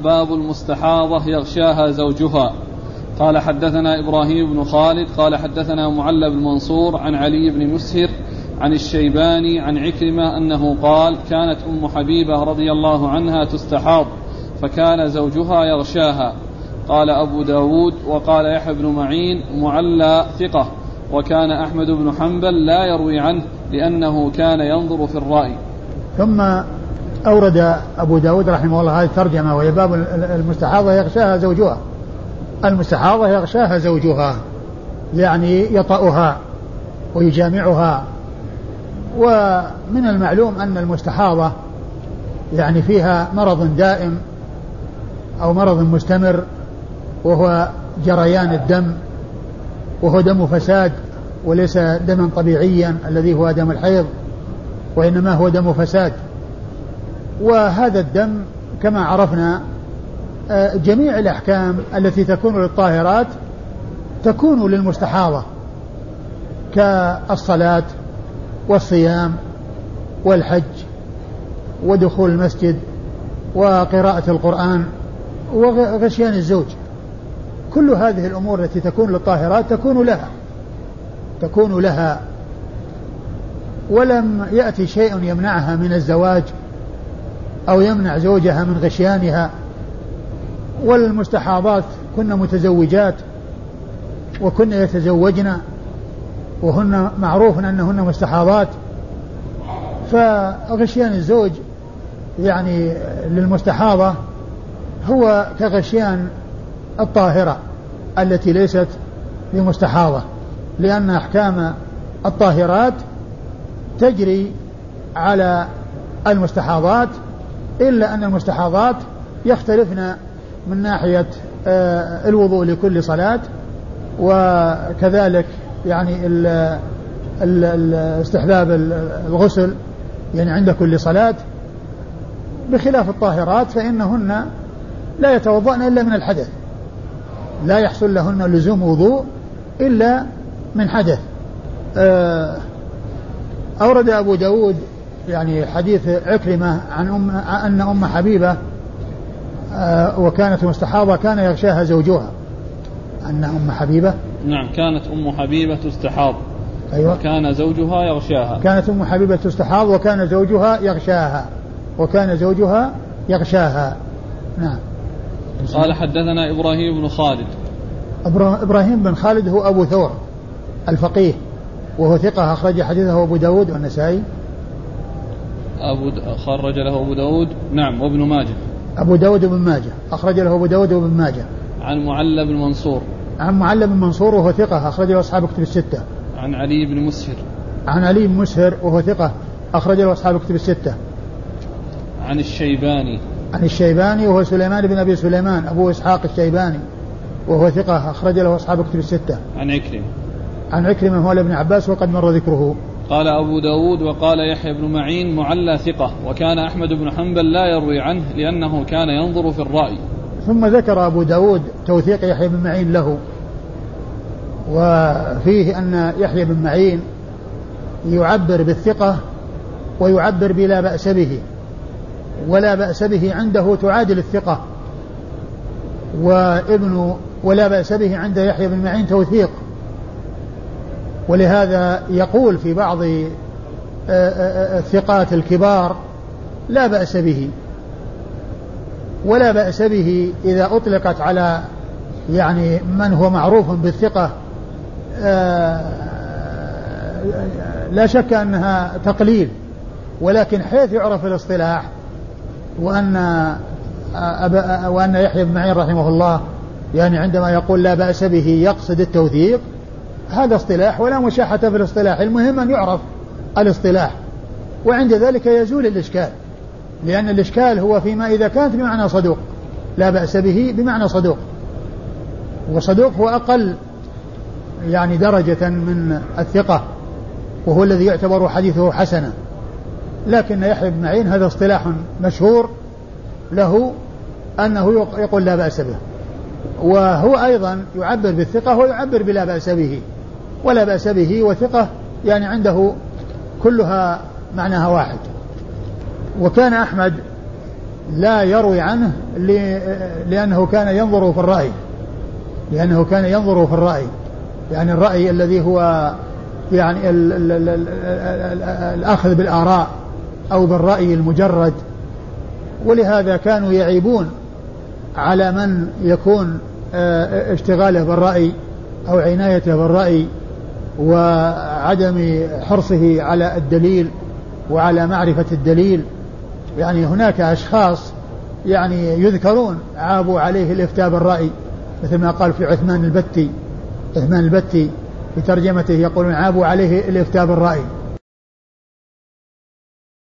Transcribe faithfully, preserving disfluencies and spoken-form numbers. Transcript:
باب المستحاضة يغشاها زوجها. قال حدثنا إبراهيم بن خالد قال حدثنا معل بن منصور عن علي بن مسهر عن الشيباني عن عكرمة أنه قال كانت أم حبيبة رضي الله عنها تستحاض فكان زوجها يغشاها. قال أبو داود وقال يحيى بن معين معلى ثقة، وكان أحمد بن حنبل لا يروي عنه لأنه كان ينظر في الرأي. ثم أورد أبو داود رحمه الله هذه الترجمة وهي باب المستحاضة يغشاها زوجها. المستحاضة يغشاها زوجها يعني يطأها ويجامعها. ومن المعلوم أن المستحاضة يعني فيها مرض دائم أو مرض مستمر وهو جريان الدم، وهو دم فساد وليس دما طبيعيا الذي هو دم الحيض، وإنما هو دم فساد. وهذا الدم كما عرفنا جميع الأحكام التي تكون للطاهرات تكون للمستحاضة كالصلاة والصيام والحج ودخول المسجد وقراءة القرآن وغشيان الزوج. كل هذه الأمور التي تكون للطاهرات تكون لها تكون لها ولم يأتي شيء يمنعها من الزواج أو يمنع زوجها من غشيانها. والمستحاضات كن متزوجات وكن يتزوجن وهن معروف أنهن مستحاضات، فغشيان الزوج يعني للمستحاضة هو كغشيان الطاهرة التي ليست بمستحاضة، لأن أحكام الطاهرات تجري على المستحاضات، إلا أن المستحاضات يختلفن من ناحية الوضوء لكل صلاة، وكذلك يعني ال ال استحباب الغسل يعني عند كل صلاة، بخلاف الطاهرات فإنهن لا يتوضأن إلا من الحدث، لا يحصل لهن لزوم وضوء إلا من حدث. أورد أبو داود يعني حديث عكرمة عن أم أن أم حبيبة وكانت مستحاضة كان يغشاها زوجها. أن أم حبيبة نعم كانت أم حبيبة تستحاض أيوة. وكان زوجها يغشاها. كانت أم حبيبة تستحاض وكان زوجها يغشاها وكان زوجها يغشاها. نعم. قال حدثنا إبراهيم بن خالد. إبراهيم بن خالد هو أبو ثور الفقيه وهو ثقة أخرج حديثه أبو داود والنسائي. أبو د... خرج له أبو داود نعم وابن ماجه. أبو داود بن ماجه أخرج له أبو داود وابن ماجه. عن معل بن منصور. عن معل بن منصور وهو ثقة أخرج له أصحاب كتب الستة. عن علي بن مسهر. عن علي بن مسهر وهو ثقة أخرج له أصحاب كتب الستة. عن الشيباني. عن الشيباني وهو سليمان بن أبي سليمان أبو إسحاق الشيباني وهو ثقة أخرج له أصحاب كتب الستة. عن عكرمة. عن عكرمة مولى ابن عباس وقد مر ذكره. قال أبو داود وقال يحيى بن معين معلى ثقة، وكان أحمد بن حنبل لا يروي عنه لأنه كان ينظر في الرأي. ثم ذكر أبو داود توثيق يحيى بن معين له، وفيه أن يحيى بن معين يعبر بالثقة ويعبر بلا بأس به، ولا بأس به عنده تعادل الثقة، وابن ولا بأس به عند يحيى بن معين توثيق. ولهذا يقول في بعض الثقات الكبار لا بأس به، ولا بأس به إذا أطلقت على يعني من هو معروف بالثقة لا شك أنها تقليل، ولكن حيث يعرف الاصطلاح وأن وأن يحيى بن معين رحمه الله يعني عندما يقول لا بأس به يقصد التوثيق، هذا اصطلاح ولا مشاحة في الاصطلاح، المهم أن يعرف الاصطلاح، وعند ذلك يزول الإشكال، لأن الإشكال هو فيما إذا كانت بمعنى صدوق، لا بأس به بمعنى صدوق، وصدوق هو أقل يعني درجة من الثقة، وهو الذي يعتبر حديثه حسنا. لكن يحيى بن معين هذا اصطلاح مشهور له أنه يقول لا بأس به، وهو أيضا يعبر بالثقة ويعبر بلا بأس به، ولا بأس به وثقة يعني عنده كلها معناها واحد. وكان أحمد لا يروي عنه لأنه كان ينظر في الرأي لأنه كان ينظر في الرأي يعني الرأي الذي هو يعني ال ال ال ال ال الأخذ بالآراء أو بالرأي المجرد. ولهذا كانوا يعيبون على من يكون اشتغاله بالرأي أو عنايته بالرأي وعدم حرصه على الدليل وعلى معرفة الدليل. يعني هناك أشخاص يعني يذكرون عابوا عليه الإفتاء بالرأي مثل ما قال في عثمان البتي عثمان البتي في ترجمته يقولون عابوا عليه الإفتاء بالرأي